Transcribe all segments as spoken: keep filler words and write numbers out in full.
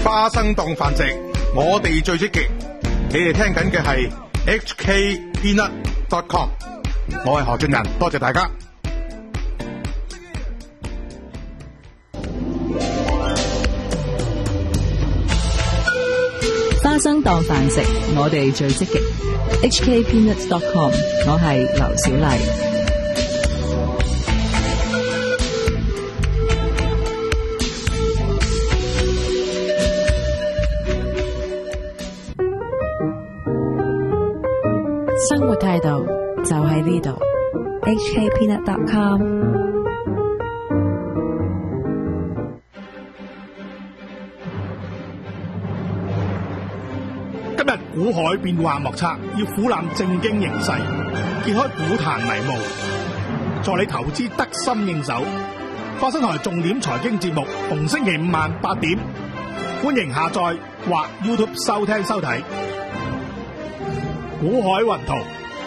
花生檔繁殖，我哋最積極。你哋聽緊嘅係 H K Peanut dot com， 我係何俊仁，多謝大家。 花生檔繁殖，我哋最積極。H K Peanut dot com， 我係劉小麗。 生活態度就喺呢度。H K Peanut dot com。 今日股海變幻莫測，要俯瞰正經形勢，揭開股壇迷霧，助你投資得心應手。花生台重點財經節目，逢星期五晚八點，歡迎下載或 YouTube 收聽收睇。股海雲圖。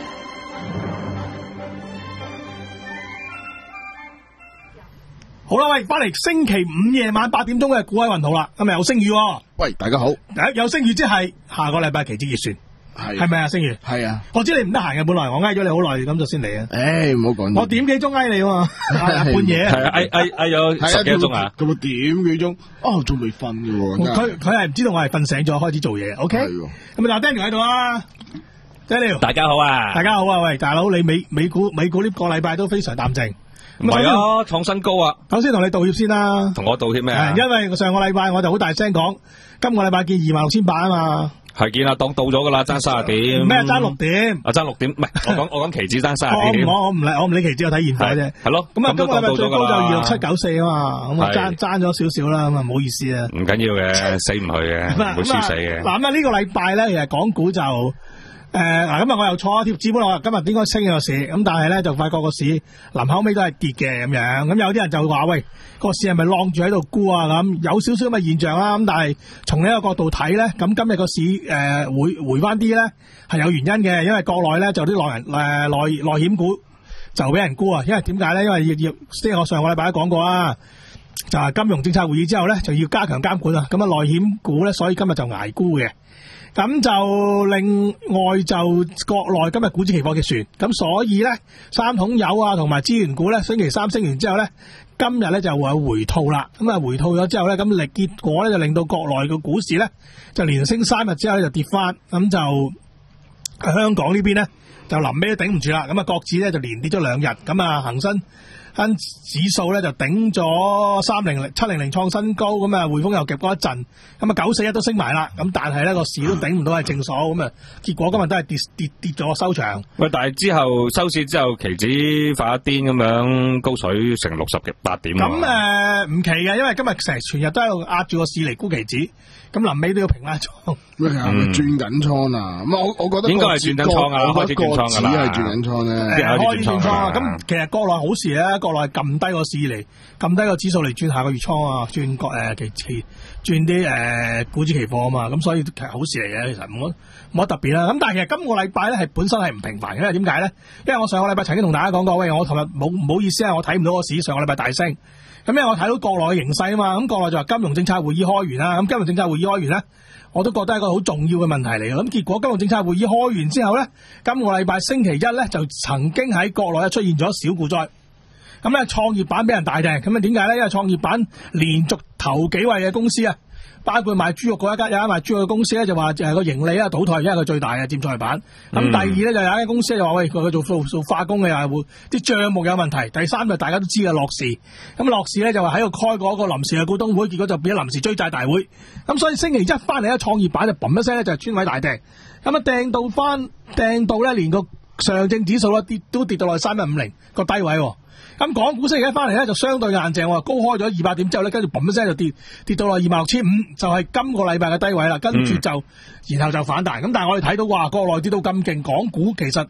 好啦，喂，翻嚟星期五夜晚八點鐘嘅股海雲圖啦，今日有星宇、哦。 喂，大家好。 誒，有星宇即係下個禮拜期指結算，係係咪啊？星宇係啊。 我知你唔得閒嘅，本來我挨咗你好耐，咁就先嚟啊。 誒，唔好講。 我點幾鐘挨你喎？半夜係啊，挨挨挨咗十幾個鐘啊。 咁啊，點幾鐘？哦，仲未瞓嘅喎。 佢佢係唔知道我係瞓醒咗開始做嘢。O K。咁啊，嗱 ，Daniel 喺度啊 ，Daniel。 大家好啊。 大家好啊，喂，大佬，你美美股美股呢個禮拜都非常淡靜。 唔係啊，創新高啊！ 首先同你道歉先啦。 同我道歉咩啊？ 因為上個禮拜我就好大聲講，今個禮拜見二萬六千八啊嘛。 係見啊，當到咗噶啦，爭三十點。 咩爭六點？ 啊，爭六點，唔係我講我講期指爭三十點。 我我唔理我唔理期指，我睇現貨啫。 係咯。 咁啊，今個禮拜最高就二六七九四啊嘛，咁啊爭爭咗少少啦，咁啊唔好意思啊。 唔緊要嘅，死唔去嘅，唔會輸死嘅。 嗱咁啊，呢個禮拜咧，其實港股就。誒，嗱，今日我又錯咗貼紙本，我話今日應該升個市，咁但係咧就發覺個市臨後尾都係跌嘅咁樣，咁有啲人就話喂，個市係咪晾住喺度沽啊？咁有少少咁嘅現象啦，咁但係從呢個角度睇咧，咁今日個市誒、呃、回回翻啲咧係有原因嘅，因為國內咧就啲內人誒內內險股就俾人沽啊，因為點解咧？因為要要即係我上個禮拜都講過啦，就係、是、金融政策會議之後咧就要加強監管啊，咁啊內險股咧，所以今日就捱沽嘅。咁就另外就國內今日股指期貨結算，咁所以咧三桶油啊同埋資源股咧星期三升完之後咧，今日咧就會有回吐啦。咁啊回吐咗之後咧，咁力結果咧就令到國內嘅股市咧就連升三日之後咧就跌翻，咁就香港呢邊咧就臨尾都頂唔住啦。咁啊國指咧就連跌咗兩日，咁啊恒生跟指數咧就頂咗三零零七零零創新高，咁啊匯豐又夾過一陣，咁啊九四一都升埋啦，咁但係咧個市都頂唔到係正數，咁啊結果今日都係跌跌跌咗收場。 喂，但係之後收市之後，期指發一癲咁樣高水成六十八點。 咁誒唔奇嘅，因為今日成全日都喺度壓住個市嚟沽期指，咁臨尾都要平壓倉。 咩啊？轉緊倉啊？咁我我覺得應該係轉緊倉啊，開始轉倉㗎啦。 只係轉緊倉咧， 開始轉倉啊！咁其實國內好事咧，國內撳低個市嚟，撳低個指數嚟轉下個月倉啊，轉國誒期期轉啲誒股指期貨啊嘛，咁所以其實好事嚟嘅，其實冇冇乜特別啦。咁但係其實今個禮拜咧係本身係唔平凡嘅，因為點解咧？因為我上個禮拜曾經同大家講過，喂，我琴日冇唔好意思啊，我睇唔到個市上個禮拜大升。咁因為我睇到國內嘅形勢啊嘛，咁國內就話金融政策會議開完啦，咁金融政策會議開完咧，我都覺得係一個好重要嘅問題嚟嘅。咁結果金融政策會議開完之後咧，今個禮拜星期一咧就曾經喺國內咧出現咗小股災。咁咧創業板俾人大掟，咁啊點解咧？因為創業板連續頭幾位嘅公司啊，包括賣豬肉嗰一間有一間賣豬肉嘅公司咧，就話誒個盈利啊倒退，因為佢最大嘅佔創業板。咁、嗯、第二咧就有一間公司就話喂，佢做做做化工嘅又係會啲帳目有問題。第三就大家都知嘅樂視，咁樂視咧就話喺度開過一個臨時嘅股東會，結果就變咗臨時追債大會。咁所以星期一翻嚟咧，創業板就嘣一聲咧就專位大掟，咁啊掟到翻掟到咧連個上證指數咧跌都跌到落去三一五零個低位。咁港股星期一翻嚟咧就相對硬淨，我話高開咗二百點之後咧，跟住嘣一聲就跌跌到落二萬六千五，就係今個禮拜嘅低位啦。跟住就、嗯、然後就反彈。咁但係我哋睇到話國內跌到咁勁，港股其實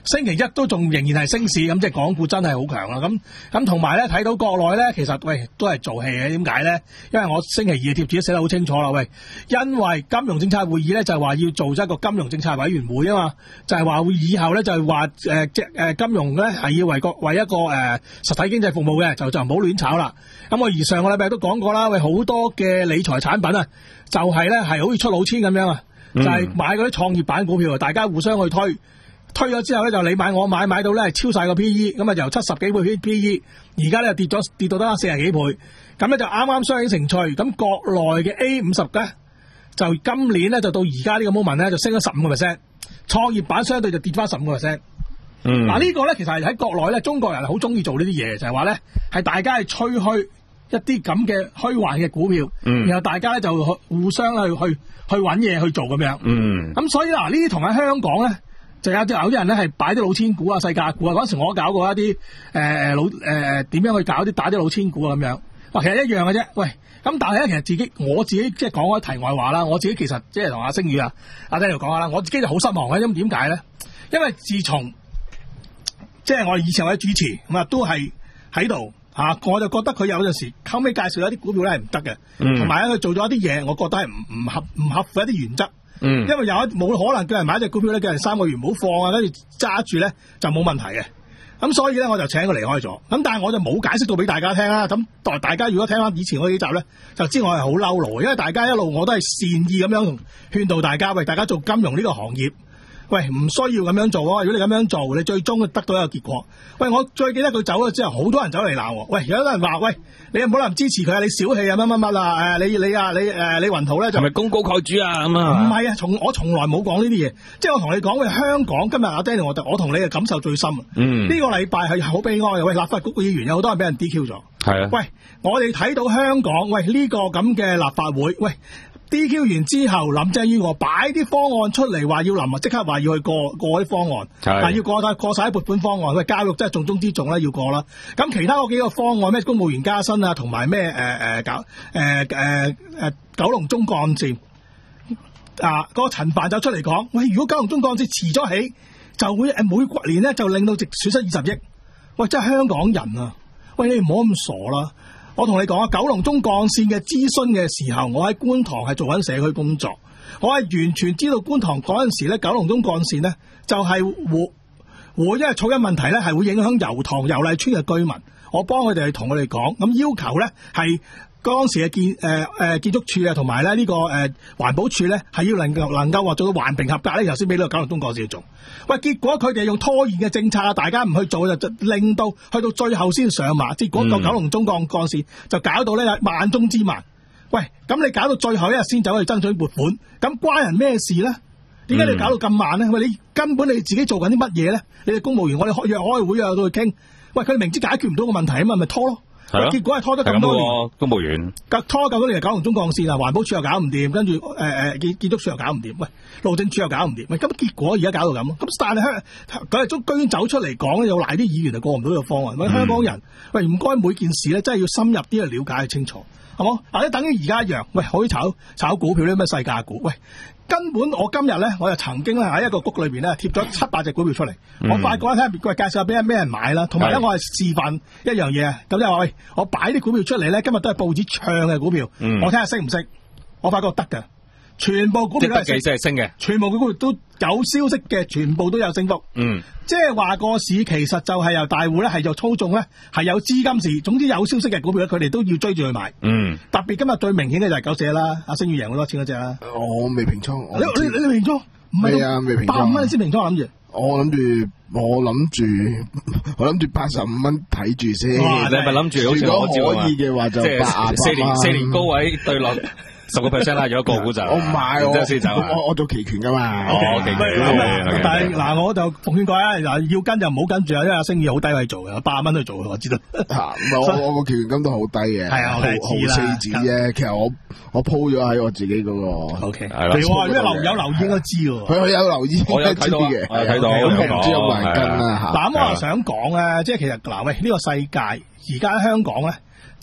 星期一都仲仍然係升市，咁即係港股真係好強啦。咁咁同埋咧睇到國內咧，其實喂都係做戲嘅。點解咧？因為我星期二嘅貼紙都寫得好清楚啦。喂，因為金融政策會議咧就係話要做一個金融政策委員會啊嘛，就係話會以後咧就係話誒即誒金融咧係要為個為一個誒、呃、實體經濟服務嘅，就就唔好亂炒啦。咁我而上個禮拜都講過啦，喂好多嘅理財產品啊，就係咧係好似出老千咁樣啊，就係、是、買嗰啲創業板股票，大家互相去推。推咗之後咧，就你買我買，買到咧係超晒個 P E， 咁啊由七十幾倍 P E， 而家咧跌咗跌到得四十幾倍，咁咧就啱啱相映成趣。咁國內嘅 A 五十咧，就今年咧就到而家呢個 moment 咧就升咗十五個 percent， 創業板相對就跌翻十五個 percent。嗯，嗱、啊這個、呢個咧其實係喺國內咧，中國人好中意做呢啲嘢，就係話咧係大家係吹噓一啲咁嘅虛幻嘅股票，嗯、然後大家咧就互相去去去揾嘢去做咁樣。嗯，咁所以嗱呢啲同喺香港咧。就有啲有啲人咧係擺啲老千股啊、世界股啊，嗰陣時我搞過一啲誒誒老誒點樣去搞啲打啲老千股啊咁樣，哇其實一樣嘅啫。喂，咁但係咧其實自己我自己即係講開題外話啦，我自己其實即係同阿星宇啊、阿 Daniel 講下啦，我自己就好失望嘅，因為點解咧？因為自從即係我以前我嘅主持咁啊，都係喺度嚇，我就覺得佢有陣時後尾介紹一啲股票咧係唔得嘅，同埋咧佢做咗一啲嘢，我覺得係唔唔合唔合乎一啲原則。嗯，因為有一冇可能叫人買一隻股票咧，叫人三個月唔好放啊，跟住揸住咧就冇問題嘅。咁所以咧，我就請佢離開咗。咁但係我就冇解釋到俾大家聽啦。咁代大家如果聽翻以前嗰幾集咧，就知我係好嬲怒，因為大家一路我都係善意咁樣勸導大家，喂，大家做金融呢個行業。喂，唔需要咁樣做啊！如果你咁樣做，你最終得到一個結果。喂，我最記得佢走咗之後，好多人走嚟鬧我。喂，有啲人話：喂，你唔好能支持佢啊！你小氣啊，乜乜乜啊！誒，你你啊，你誒，李雲圖咧就係咪功高蓋主啊？咁啊？ 唔係啊，從我從來冇講呢啲嘢。即係我同你講，喂，香港今日阿 Daniel，我我同你嘅感受最深。嗯。呢個禮拜係好悲哀嘅。喂，立法局嘅議員有好多人俾人 D Q 咗。係啊。喂，我哋睇到香港，喂呢個咁嘅立法會，喂。D Q 完之後，林鄭月娥擺啲方案出嚟，話要臨即刻話要去過過啲方案，但係要過晒過晒啲撥款方案。喂，教育真係重中之重啦，要過啦。咁其他嗰幾個方案，咩公務員加薪啊，同埋咩誒誒搞誒誒誒九龍中幹線啊，嗰、那個陳帆就出嚟講，喂，如果九龍中幹線遲咗起，就會誒每年咧就令到直損失二十億。喂，真係香港人啊！喂，你唔好咁傻啦。我同你講啊，九龍中幹線嘅諮詢嘅時候，我喺觀塘係做緊社區工作，我係完全知道觀塘嗰陣時咧，九龍中幹線咧就係會會因為噪音問題咧係會影響油塘油麗邨嘅居民，我幫佢哋同佢哋講，咁要求咧係當時嘅建誒誒建築署啊，同埋咧呢個誒環保署咧係要能夠能夠話做到環評合格咧，頭先俾呢個九龍中幹線去做。喂，結果佢哋用拖延嘅政策啊，大家唔去做就令到去到最後先上馬，結果個九龍中幹幹線就搞到咧萬中之萬。喂，咁你搞到最後一日先走去爭取撥款，咁關人咩事咧？點解你搞到咁慢咧？喂，你根本你自己做緊啲乜嘢咧？你哋公務員，我哋約開會啊，到去傾。喂，佢明知解決唔到個問題啊嘛，咪拖咯。係結果係拖咗咁多年， 公務員拖咁多年，九龍中幹線啊，環保署又搞唔掂，跟住誒誒建建築署又搞唔掂，喂，路政署又搞唔掂，喂，咁結果而家搞到咁，咁但係香佢係中居然走出嚟講，又賴啲議員就過唔到呢個方案，喂，香港人，喂，唔該每件事咧，真係要深入啲去了解清楚，係冇？或者等於而家一樣，喂，可以炒炒股票呢咩世界股，喂。根本我今日咧，我又曾經咧喺一個谷裏邊咧貼咗七八隻股票出嚟，嗯、我發覺咧睇下介紹下俾人咩人買啦，同埋咧我係示範一樣嘢啊，咁即係話喂，我擺啲股票出嚟咧，今日都係報紙唱嘅股票，嗯、我睇下識唔識，我發覺得㗎。全部股票都係升嘅， 全部股票都有消息嘅，全部都有升幅。嗯，即係話個市其實就係由大戶咧，係就操縱咧，係有資金市。總之有消息嘅股票咧，佢哋都要追住去買。嗯，特別今日最明顯嘅就係九四啦，阿星宇贏好多錢嗰隻啦。 我未平倉， 你你你平倉？唔係啊，未平倉。八五蚊先平倉諗住。 我諗住，我諗住，我諗住八十五蚊睇住先。 你係咪諗住好似我照可以嘅話就八四年四年高位對落。十個 percent 啦，如果個股就我唔係我先走， 我我做期權噶嘛。 哦，期權。 但係嗱，我就奉勸各位嗱，要跟就唔好跟住啊，因為阿星宇好低位做嘅，八十蚊去做嘅，我知道。 嚇，我我個期權金都好低嘅， 係啊，我係知啦。 四字啫，其實我我鋪咗喺我自己嗰個。O K，係啦。 哇，因為留有留意應該知喎。 佢有留意， 我有睇到嘅，我睇到。 咁唔知有冇人跟啦嚇。 嗱，咁我又想講咧，即係其實嗱喂，呢個世界而家香港咧。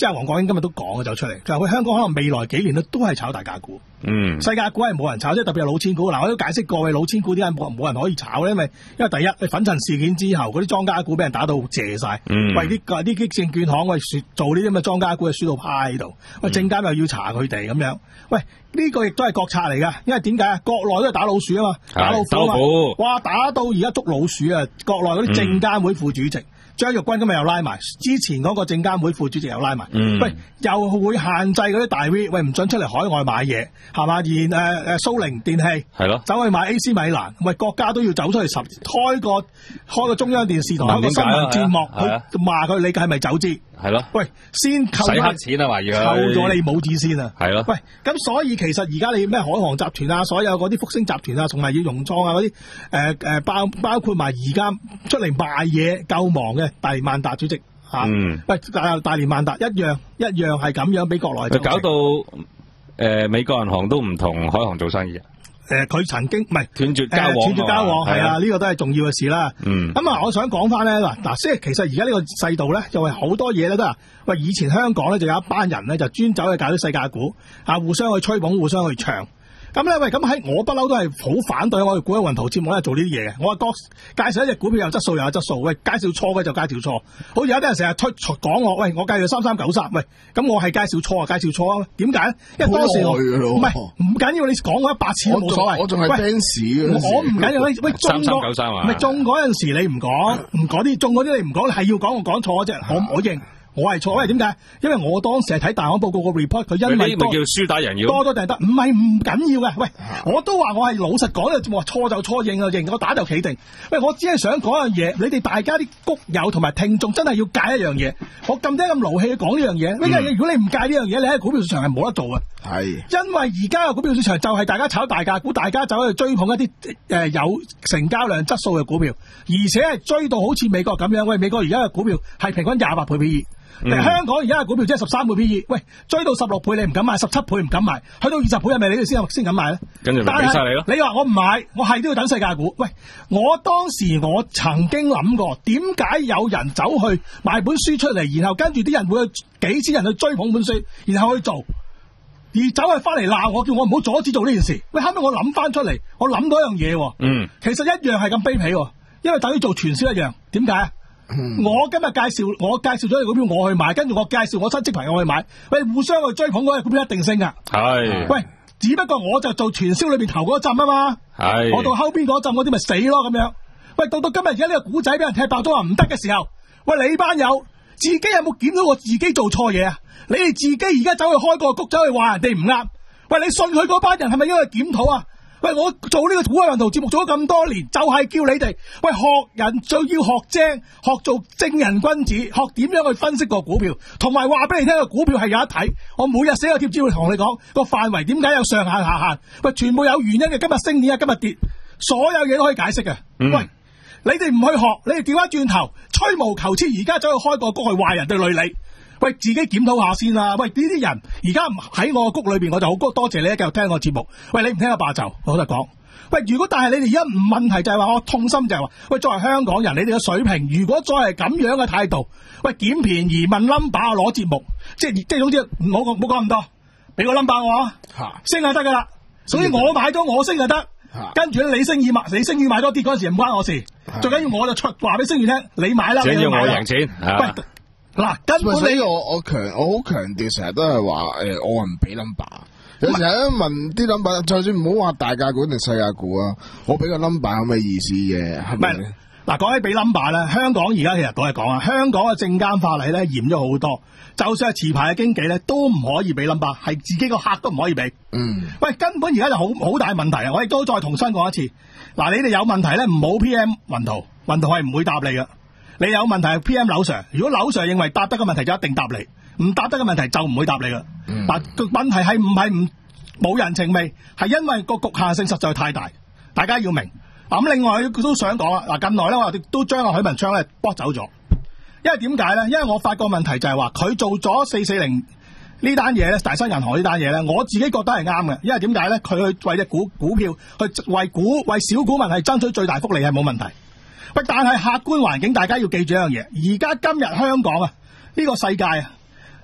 即係黃國英今日都講咗走出嚟，佢話佢香港可能未來幾年咧都係炒大價股。 嗯， 世界股係冇人炒，即係特別係老千股。嗱，我都解釋過，喂，老千股點解冇冇人可以炒咧？因為因為第一，你粉塵事件之後，嗰啲莊家股俾人打到謝晒。 嗯， 喂，啲啲啲證券行喂做呢啲咁嘅莊家股，係輸到派喺度。喂，證監又要查佢哋咁樣。喂，呢、這個亦都係國策嚟㗎，因為點解啊？國內都係打老鼠啊嘛，打老虎啊嘛。哇，打到而家捉老鼠啊！國內嗰啲證監會副主席。嗯張玉君今日又拉埋，之前嗰個證監會副主席又拉埋，嗯、喂，又會限制嗰啲大 V， 喂，唔准出嚟海外買嘢，係嘛？然誒誒蘇寧電器係咯，走去買 A C 米蘭，喂，國家都要走出去十開個開個中央電視台開個新聞節目去罵佢，你係咪走資？係咯，喂，先扣使黑錢啊嘛，要扣咗你帽子先啊， 係咯， 喂，咁所以其實而家你咩海航集團啊，所有嗰啲復星集團啊，同埋要融創啊嗰啲誒誒包包括埋而家出嚟賣嘢夠忙嘅大連萬達主席嚇，嗯，喂大大連萬達一樣一樣係咁樣俾國內就搞到誒、呃、美國銀行都唔同海航做生意啊。 誒，佢、呃、曾經唔係斷絕交往， 斷絕交往係啊，呢、這個都係重要嘅事啦。 嗯， 咁啊，我想講翻咧嗱嗱，即係其實而家呢個世道咧，就係好多嘢咧都係喂，以前香港咧就有一班人咧就專走去搞啲世界股啊，互相去吹捧，互相去唱。咁咧喂，咁喺我不嬲都係好反對我哋股海雲圖節目咧做呢啲嘢嘅。我話介紹一隻股票有質素又有質素，喂，介紹錯嘅就介紹錯。好似有啲人成日推講我，喂，我介紹三三九三，喂，咁我係介紹錯啊，介紹錯啊，點解咧？因為當時我唔係唔緊要，你講我一百次都冇所謂。 我仲係 fans 我唔緊要，喂，喂中三三九三啊， 唔係中嗰陣時你唔講，唔講啲中嗰啲你唔講，你係要講我講錯啫，我我認。我係錯，因為點解？因為我當時係睇大行報告個 report， 佢因為多叫輸打人要多多定得，唔係唔緊要嘅。喂，我都話我係老實講嘅，話錯就錯，認就認，我打就企定。喂，我只係想講一樣嘢，你哋大家啲谷友同埋聽眾真係要戒一樣嘢。我咁多咁勞氣講呢樣嘢，呢樣嘢如果你唔戒呢樣嘢，你喺股票市場係冇得做嘅。係，因為而家嘅股票市場就係大家炒大價股，大家走去追捧一啲誒、呃、有成交量質素嘅股票，而且係追到好似美國咁樣。喂，美國而家嘅股票係平均廿八倍 P E。嗯、香港而家嘅股票只係十三倍 P E， 喂，追到十六倍你唔敢買，十七倍唔敢買，去到二十倍係咪你哋先先敢買咧？ 跟住咪俾晒你咯。 你話我唔買，我係都要等世界股。喂，我當時我曾經諗過，點解有人走去買本書出嚟，然後跟住啲人會有幾千人去追捧本書，然後去做，而走去翻嚟鬧我，叫我唔好阻止做呢件事。喂，後尾我諗翻出嚟，我諗到一樣嘢，嗯，其實一樣係咁卑鄙，因為等於做傳銷一樣。點解？嗯、我今日介紹，我介紹咗隻股票，我去買，跟住我介紹我親戚朋友去買，喂，互相去追捧嗰隻股票一定升噶。係，喂，只不過我就做傳銷裏邊頭嗰一陣啊嘛，係，我到後邊嗰陣嗰啲咪死咯咁樣。喂，到到今日而家呢個股仔俾人踢爆咗話唔得嘅時候，喂，你班友自己有冇檢討過自己做錯嘢啊？你哋自己而家走去開個谷，走去話人哋唔啱，喂，你信佢嗰班人係咪應該檢討啊？喂，我做呢個股海雲圖節目做咗咁多年，就係、是、叫你哋喂學人，最要學精，學做正人君子，學點樣去分析個股票，同埋話俾你聽個股票係有得睇。我每日寫個貼紙會同你講個範圍點解有上限下限，喂，全部有原因嘅。今日升點解今日跌，所有嘢都可以解釋嘅。嗯、喂，你哋唔去學，你哋調翻轉頭吹毛求疵，而家走去開個谷去話人哋累你。喂，自己檢討下先啦。喂，呢啲人而家喺我個谷裏邊，我就好多謝你繼續聽我節目。喂，你唔聽下罷就，我老實講。喂，如果但係你哋而家唔問題就係話，我痛心就係話，喂，作為香港人，你哋嘅水平，如果再係咁樣嘅態度，喂，撿便宜問 number 攞節目，即係即係總之唔好講唔好講咁多，俾個 number 我啊，升就得噶啦。所以我買咗我升就得，跟住咧你升與買，你升與買多啲嗰陣時唔關我事，最緊要我就出話俾星宇聽，你買啦， 最緊要我贏錢。 喂。嗱，根本你我我強我好強調，成日都係話誒，我唔俾 number。有時候問啲 number，就算唔好話大價股定細價股啊，我俾個 number 有咩意思嘅？係咪？ 嗱，講起俾 number 咧，香港而家其實都係講啊，香港嘅證監法例咧嚴咗好多，就算係持牌嘅經紀咧都唔可以俾 number，係自己個客都唔可以俾。嗯。喂，根本而家就好好大問題啊！我亦都再重新講一次，嗱，你哋有問題咧，唔好 P M 雲圖，雲圖係唔會答你噶。你有問題 P M 劉 Sir， 如果劉 Sir 認為答得嘅問題就一定答你，唔答得嘅問題就唔會答你啦。嗱、嗯，個問題係唔係唔冇人情味，係因為個局限性實在太大，大家要明。嗱，咁另外佢都想講啊，嗱，近來咧我哋都將阿許文昌咧剝走咗，因為點解咧？因為我發覺問題就係話佢做咗四四零呢單嘢咧，大新銀行呢單嘢咧，我自己覺得係啱嘅，因為點解咧？佢去為隻股股票去為股為小股民係爭取最大福利係冇問題。喂，但係客觀環境，大家要記住一樣嘢。而家今日香港啊，呢、這個世界啊，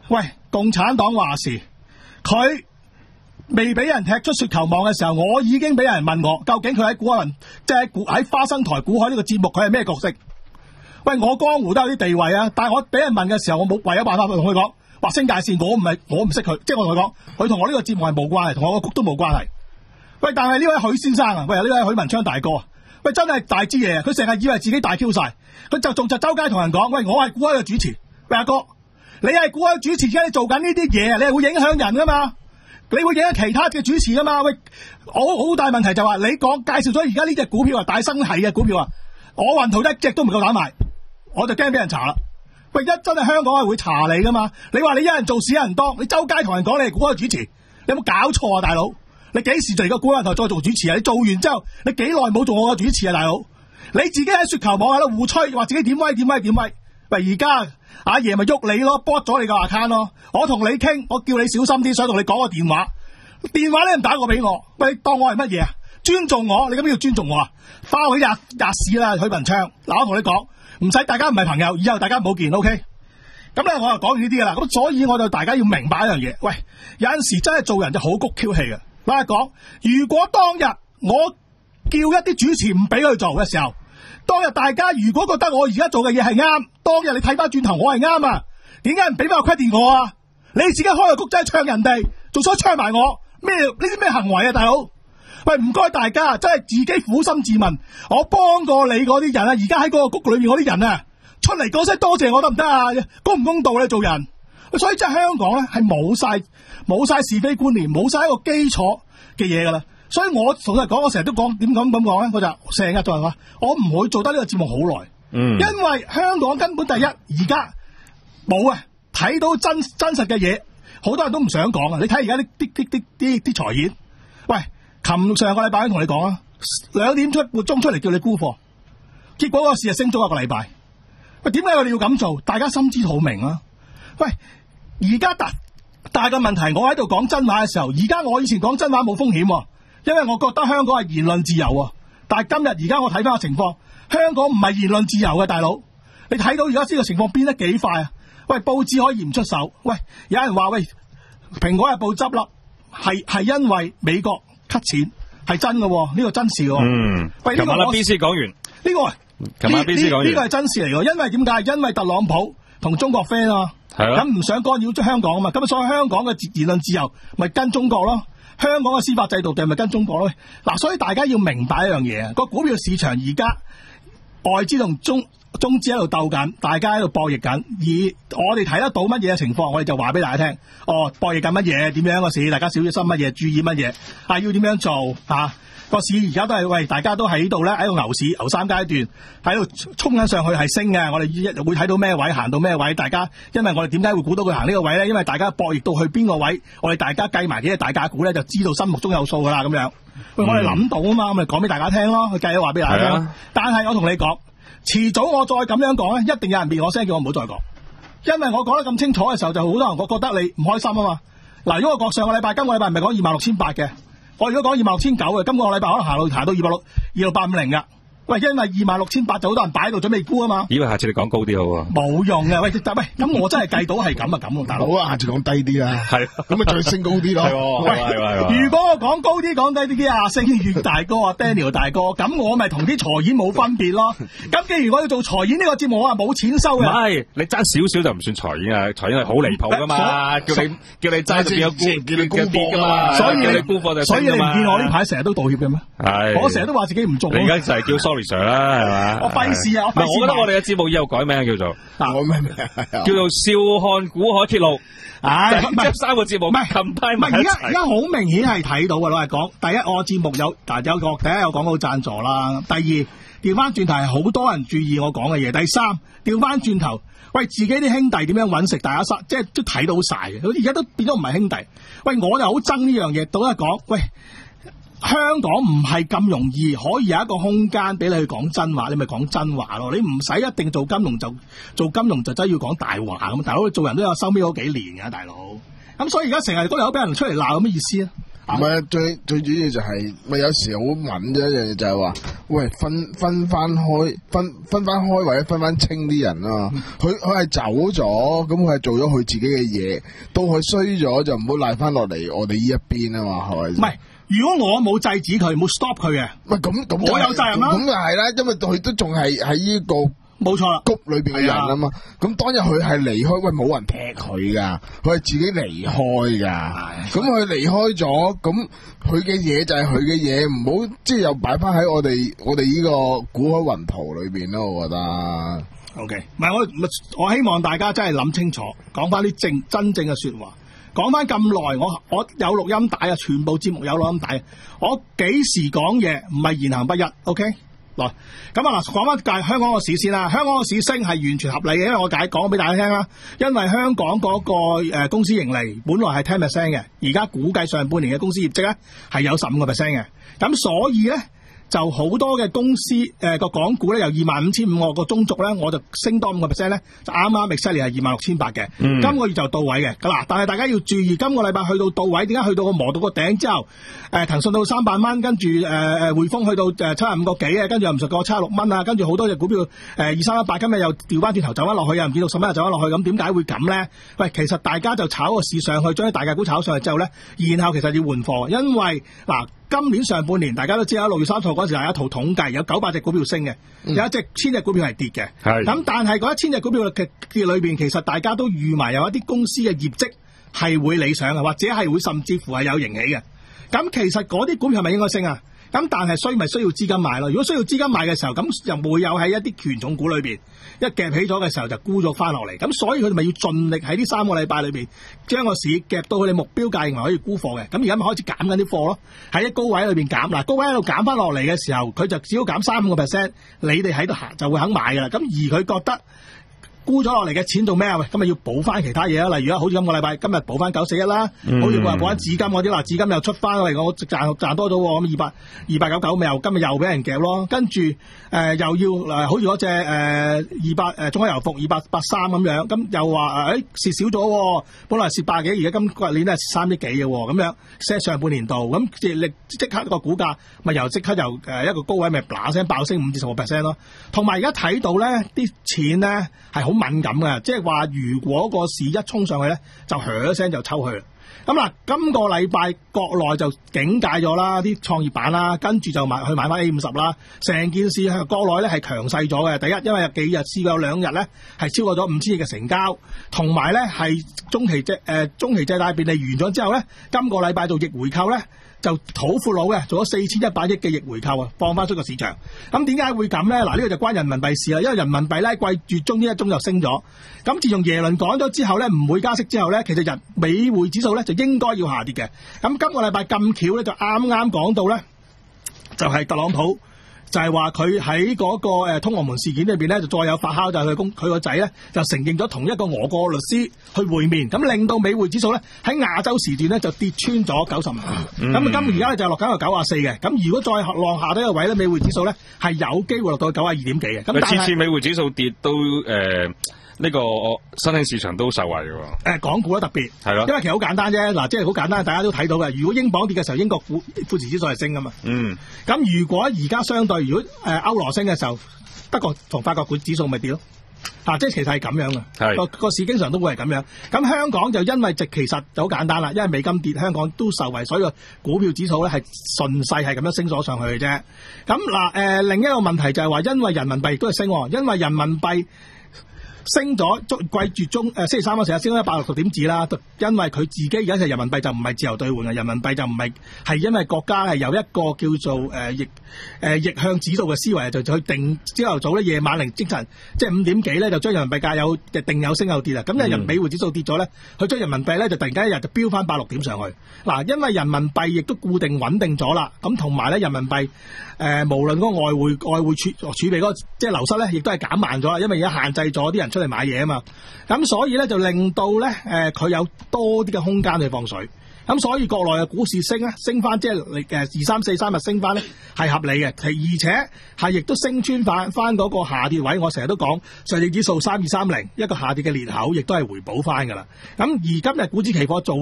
喂，共產黨話事，佢未俾人踢出雪球網嘅時候，我已經俾人問我，究竟佢喺古海文，即係喺花生台古海呢個節目，佢係咩角色？喂，我江湖都有啲地位啊，但係我俾人問嘅時候，我冇唯有辦法同佢講，劃清界線，我唔係我唔識佢，即係我同佢講，佢同我呢個節目係冇關係，同我個曲都冇關係。喂，但係呢位許先生啊，喂，呢位許文昌大哥啊，喂，真係大支嘢，佢成日以為自己大 Q 晒，佢就仲就周街同人講，喂，我係古海嘅主持，喂阿哥，你係古海主持，而家你做緊呢啲嘢啊，你係會影響人噶嘛？你會影響其他嘅主持噶嘛？喂，好好大問題就話你講介紹咗而家呢隻股票啊，大生係嘅股票啊，我運途一隻都唔夠膽賣，我就驚俾人查啦。喂，一真係香港係會查你噶嘛？你話你一人做事一人當，你周街同人講你係古海主持，你有冇搞錯啊，大佬？你幾時就而家古海台再做主持啊？你做完之後，你幾耐冇做我個主持啊，大佬？你自己喺雪球網喺度互吹，話自己點威點威點威。喂，而家阿爺咪喐你咯，block咗你個 account 咯。我同你傾，我叫你小心啲，想同你講個電話。電話你唔打過俾我，喂，你當我係乜嘢啊？尊重我，你咁要尊重我啊？翻去日日屎啦，許文昌。嗱，我同你講，唔使大家唔係朋友，以後大家唔好見 ，OK？咁咧，我就講完呢啲啦。咁所以我就大家要明白一樣嘢，喂，有陣時真係做人就好谷 Q 氣嘅。我係講，如果當日我叫一啲主持唔俾佢做嘅時候，當日大家如果覺得我而家做嘅嘢係啱，當日你睇翻轉頭我係啱啊，點解唔俾翻個 credit 我啊？你自己開個谷仔唱人哋，仲想唱埋我咩？呢啲咩行為啊，大佬？喂，唔該大家，真係自己苦心自問，我幫過你嗰啲人啊，而家喺嗰個谷裏面嗰啲人啊，出嚟講聲多謝我得唔得啊？公唔公道咧？做人，所以真係香港咧係冇晒冇晒是非觀念，冇晒一個基礎嘅嘢噶啦。所以我老實講，我成日都講點咁咁講咧，我就成日都係話，我唔會做得呢個節目好耐，嗯，因為香港根本第一而家冇啊，睇到真真實嘅嘢，好多人都唔想講啊。你睇而家啲啲啲啲啲啲財演，喂，琴上個禮拜已經同你講啦，兩點出半鐘出嚟叫你沽貨，結果個市係升咗一個禮拜。喂，點解我哋要咁做？大家心知肚明啊。喂，而家大大嘅問題，我喺度講真話嘅時候，而家我以前講真話冇風險喎。因為我覺得香港係言論自由啊，但係今日而家我睇翻個情況，香港唔係言論自由嘅，大佬，你睇到而家呢個情況變得幾快啊？喂，報紙可以唔出手，喂，有人話喂，蘋果日報執笠係係因為美國 cut 錢，係真嘅，呢個真事嘅。嗯，喂，呢、這個我 B C 講完， 呢、這個琴日 B C 講完，呢、這個係真事嚟嘅，因為點解？因為特朗普同中國 friend 啊，咁唔想干擾咗香港啊嘛，咁所以香港嘅言論自由咪跟中國咯。香港嘅司法制度定係咪跟中國咧？嗱，所以大家要明白一樣嘢啊！個股票市場而家外資同中中資喺度鬥緊，大家喺度博弈緊。而我哋睇得到乜嘢嘅情況，我哋就話俾大家聽。哦，博弈緊乜嘢？點樣個市？大家小心乜嘢？注意乜嘢？啊，要點樣做？啊，個市而家都係喂，大家都喺度咧，喺度牛市牛三階段喺度衝緊上去係升嘅。我哋一會睇到咩位，行到咩位？大家因為我哋點解會估到佢行呢個位咧？因為大家博弈到去邊個位，我哋大家計埋幾隻大價股咧，就知道心目中有數噶啦咁樣。喂，我哋諗到啊嘛，我咪講俾大家聽咯，佢計咗話俾大家聽。啊、但係我同你講，遲早我再咁樣講咧，一定有人變我聲，叫我唔好再講。因為我講得咁清楚嘅時候，就好多人我覺得你唔開心啊嘛。嗱，如果我上個禮拜、今個禮拜唔係講二萬六千八嘅。我如果講二萬六千九嘅，今個禮拜可能行到行到二百六、二六八五零噶。喂，因為二萬六千八就好多人擺喺度準備沽啊嘛。以為下次你講高啲好啊？冇用嘅，喂，但喂，咁我真係計到係咁啊咁啊，大佬。好啊，下次講低啲啦。係，咁咪再升高啲咯。係係係。如果我講高啲、講低啲啊，星月大哥啊 ，Daniel 大哥，咁我咪同啲財演冇分別咯。咁既然我要做財演呢個節目，我係冇錢收嘅。唔係，你爭少少就唔算財演啊！財演係好離譜噶嘛，叫你叫你爭變咗沽，叫你沽貨噶嘛。所以你沽貨就所以你唔見我呢排成日都道歉嘅咩？係。我成日都話自己唔做。你而家就係叫 sorry sir 啦，係嘛？我費事啊！我費事。我覺得我哋嘅節目以後改名叫做嗱，我咩名？叫做笑看股海鐵路。唉，唔係三個節目，唔係冚批埋一齊。而家而家好明顯係睇到嘅，老實講。第一，我節目有嗱有個第一有廣告贊助啦。第二，調翻轉頭係好多人注意我講嘅嘢。第三，調翻轉頭，喂自己啲兄弟點樣揾食，大家實即係都睇到晒嘅。好似而家都變咗唔係兄弟。喂，我又好憎呢樣嘢。到一講，喂。香港唔係咁容易可以有一個空間俾你去講真話，你咪講真話咯。你唔使一定做金融就做金融就真係要講大話咁。大佬做人都有收尾嗰幾年嘅，大佬。咁所以而家成日都有俾人出嚟鬧，有咩意思啊？ 唔係啊，最最主要就係、是、咪有時好敏啫，一樣嘢就係話，喂分分翻開，分分翻開或者分翻清啲人啊。佢佢係走咗，咁佢係做咗佢自己嘅嘢，到佢衰咗就唔好賴翻落嚟我哋呢一邊啊嘛，係咪？ 唔係，如果我冇制止佢，冇 stop 佢嘅， 喂咁咁， 我有責任啦。 咁就係啦，因為佢都仲係喺呢個。 冇錯啦， 谷裏邊嘅人啊嘛，咁當日佢係離開，喂冇人踢佢噶，佢係自己離開噶，咁佢離開咗，咁佢嘅嘢就係佢嘅嘢，唔好即係又擺翻喺我哋我哋呢個古海雲圖裏邊咯，我覺得。 OK， 唔係我我希望大家真係諗清楚，講翻啲正真正嘅說話，講翻咁耐，我我有錄音帶啊，全部節目有錄音帶，我幾時講嘢唔係言行不一 ，OK。嗱，咁啊嗱，講翻界香港個市先啦。香港個市升係完全合理嘅，因為我解講俾大家聽啦。因為香港嗰個誒公司盈利本來係十 percent 嘅，而家估計上半年嘅公司業績咧係有十五個 percent 嘅，咁所以咧。就好多嘅公司誒個、呃、港股咧由二萬五千五個中軸咧，我就升多五個 percent 咧，就啱啱 exactly 係二萬六千八嘅。嗯、今個月就到位嘅。嗱，但係大家要注意，今個禮拜去到到位，點解去到個磨到個頂之後，誒、呃、騰訊到三百蚊，跟住誒誒匯豐去到誒七十五個幾啊，跟住又唔熟個七十六蚊啊，跟住好多隻股票誒二三一八今日又調翻轉頭走翻落去，又唔見六十蚊又走翻落去，咁點解會咁咧？喂，其實大家就炒個市上去，將啲大價股炒上去之後咧，然後其實要換貨，因為嗱。今年上半年大家都知啦，六月三十號嗰時係一套統計，有九百隻股票升嘅，嗯、有一隻千隻股票係跌嘅。係咁，但係嗰一千隻股票嘅嘅裏邊，其實大家都預埋有一啲公司嘅業績係會理想嘅，或者係會甚至乎係有盈起嘅。咁其實嗰啲股票係咪應該升啊？咁但係需咪需要資金買咯？如果需要資金買嘅時候，咁又會有喺一啲權重股裏邊一夾起咗嘅時候就沽咗翻落嚟。咁所以佢哋咪要盡力喺呢三個禮拜裏邊將個市夾到佢哋目標價，認為可以沽貨嘅。咁而家咪開始減緊啲貨咯，喺啲高位裏邊減。嗱，高位喺度減翻落嚟嘅時候，佢就只要減三五個 percent，你哋喺度行就會肯買噶啦。咁而佢覺得沽咗落嚟嘅錢做咩啊？喂，咁咪要補翻其他嘢啊！例如啊，好似今個禮拜今日補翻九四一啦，嗯、好似話補翻紙金嗰啲啦，紙金又出翻嚟，我賺賺多咗喎，咁二百二百九九咪又今日又俾人夾咯，跟住誒、呃、又要誒、呃、好似嗰隻誒二百誒中海油服二百八三咁樣，咁又話誒蝕少咗，本來蝕百幾，而家今個年都係蝕三億幾嘅喎，咁樣即上半年度，咁即係即刻個股價咪又即刻又誒一個高位咪嗱聲爆升五至十個 percent 咯，同埋而家睇到咧啲錢咧係好敏感嘅，即係話如果個市一衝上去咧，就響一聲就抽去。咁嗱，今個禮拜國內就警戒咗啦，啲創業板啦，跟住就買去買翻 A 五十啦。成件事係國內咧係強勢咗嘅。第一，因為有幾日試過有兩日咧係超過咗五千億嘅成交，同埋咧係中期借誒、呃、中期借貸便利完咗之後咧，今個禮拜做逆回購咧。就好闊佬嘅，做咗四千一百億嘅逆回購啊，放翻出個市場。咁點解會咁咧？嗱，呢個就關人民幣事啦，因為人民幣咧貴月中呢一中就升咗。咁自從耶倫講咗之後咧，唔會加息之後咧，其實人美匯指數咧就應該要下跌嘅。咁今個禮拜咁巧咧，就啱啱講到咧，就係、是、特朗普。就係話佢喺嗰個誒通俄門事件裏邊咧，就再有發酵，就係佢公佢個仔咧就承認咗同一個俄國律師去會面，咁令到美匯指數咧喺亞洲時段咧就跌穿咗九十五，咁咁而家咧就落緊個九啊四嘅，咁如果再落下低個位咧，美匯指數咧係有機會落到九啊二點幾嘅。咁但係次次美匯指數跌都誒。呃呢個新興市場都受惠嘅喎。誒、 呃，港股咧特別係咯， 的因為其實好簡單啫。嗱，即係好簡單，大家都睇到嘅。如果英鎊跌嘅時候，英國股富時指數係升噶嘛。嗯。咁如果而家相對，如果誒、呃、歐羅升嘅時候，德國同法國股指數咪跌咯。啊，即係其實係咁樣嘅。係個個市經常都會係咁樣。咁香港就因為直其實就好簡單啦，因為美金跌，香港都受惠，所以個股票指數咧係順勢係咁樣升咗上去嘅啫。咁嗱誒，另一個問題就係話，因為人民幣亦都係升，因為人民幣。升咗，季月中誒、呃、星期三嗰時升咗一百六十點子啦，因為佢自己而家係人民幣就唔係自由兌換嘅，人民幣就唔係係因為國家係有一個叫做誒、呃、逆誒、呃、逆向指數嘅思維，就就去定朝頭早咧、夜晚零凌晨即係五點幾咧，就將人民幣價有定有升有跌啦。咁因為美匯指數跌咗咧，佢將人民幣咧就突然間一日就飆翻百六點上去。嗱，因為人民幣亦都固定穩定咗啦，咁同埋咧人民幣誒、呃、無論嗰個外匯外匯儲儲備嗰個即係流失咧，亦都係減慢咗啦，因為而家限制咗啲人出嚟買嘢啊嘛，咁所以咧就令到咧誒佢有多啲嘅空間去放水，咁所以國內嘅股市升咧，升翻即係誒二三四三日升翻咧係合理嘅，而且係亦都升穿翻翻嗰個下跌位。我成日都講上證指數三二三零一個下跌嘅裂口，亦都係回補翻噶啦。咁而今日股指期貨做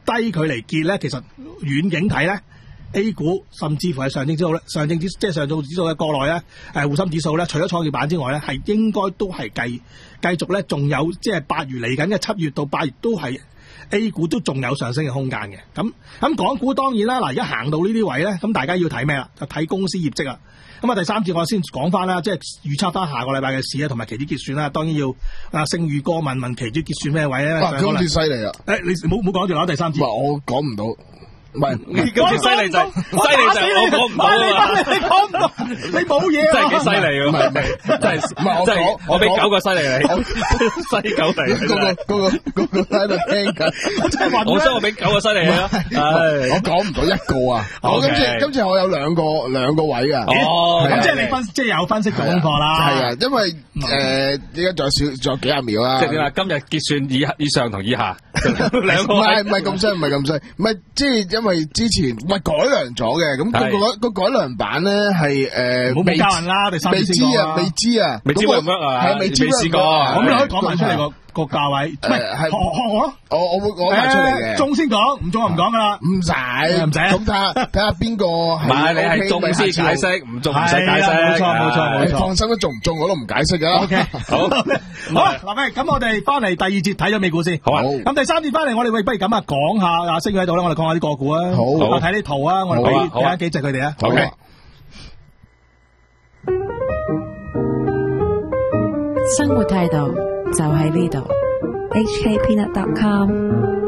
低距離結咧，其實遠景睇咧。A 股甚至乎係上證指數咧，上證指即係上證指數嘅國內咧，誒滬深指數咧，除咗創業板之外咧，係應該都係繼繼續咧，仲有即係八月嚟緊嘅七月到八月都係 A 股都仲有上升嘅空間嘅。咁咁港股當然啦，嗱而家行到呢啲位咧，咁大家要睇咩啦？就睇公司業績啊。咁啊第三節我先講翻啦，即係預測翻下個禮拜嘅市啊，同埋期指結算啦。當然要啊勝譽哥問問期指結算咩位咧？ 哇！今次犀利啊！ 誒，你唔好唔好講住啦，第三節。 我講唔到。唔係， 今次犀利就犀利就我講唔到啊！ 你講唔到，你冇嘢啊！ 真係幾犀利啊！唔係唔係，真係唔係我真係講， 我俾九個犀利你，犀九嚟。 嗰個嗰個嗰個喺度聽緊， 我真係話我想我俾九個犀利你咯。 我講唔到一個啊！我今次今次我有兩個兩個位啊！ 哦， 咁即係你分即係有分析做功課啦。 係啊，因為誒而家仲有少仲有幾廿秒啦。 即係點啊？今日結算以以上同以下兩個唔係唔係咁衰，唔係咁衰，唔係即係因為之前唔係改良咗嘅，咁個個個改良版咧係誒冇教人啦，第三未知啊，未知啊， 未知 work 唔 work 啊？ 係未知試過啊？ 咁你可以講埋出嚟個個價位，唔係學學我咯。 我我會講埋出嚟嘅， 中先講，唔中我唔講噶啦。 唔使唔使， 咁睇下睇下邊個唔係你係中先解釋，唔中唔使解釋。 冇錯冇錯冇錯。 放心啦，中唔中我都唔解釋噶。 OK，好，好嗱，喂，咁我哋翻嚟第二節睇咗美股先。 好啊。 咁第三節翻嚟，我哋喂不如咁啊，講下阿星喺度啦，我哋講下啲個股啊。 好， 我睇啲圖啊，我哋俾睇下幾隻佢哋啊。 OK。 生活態度就喺呢度。H K Peanut dot com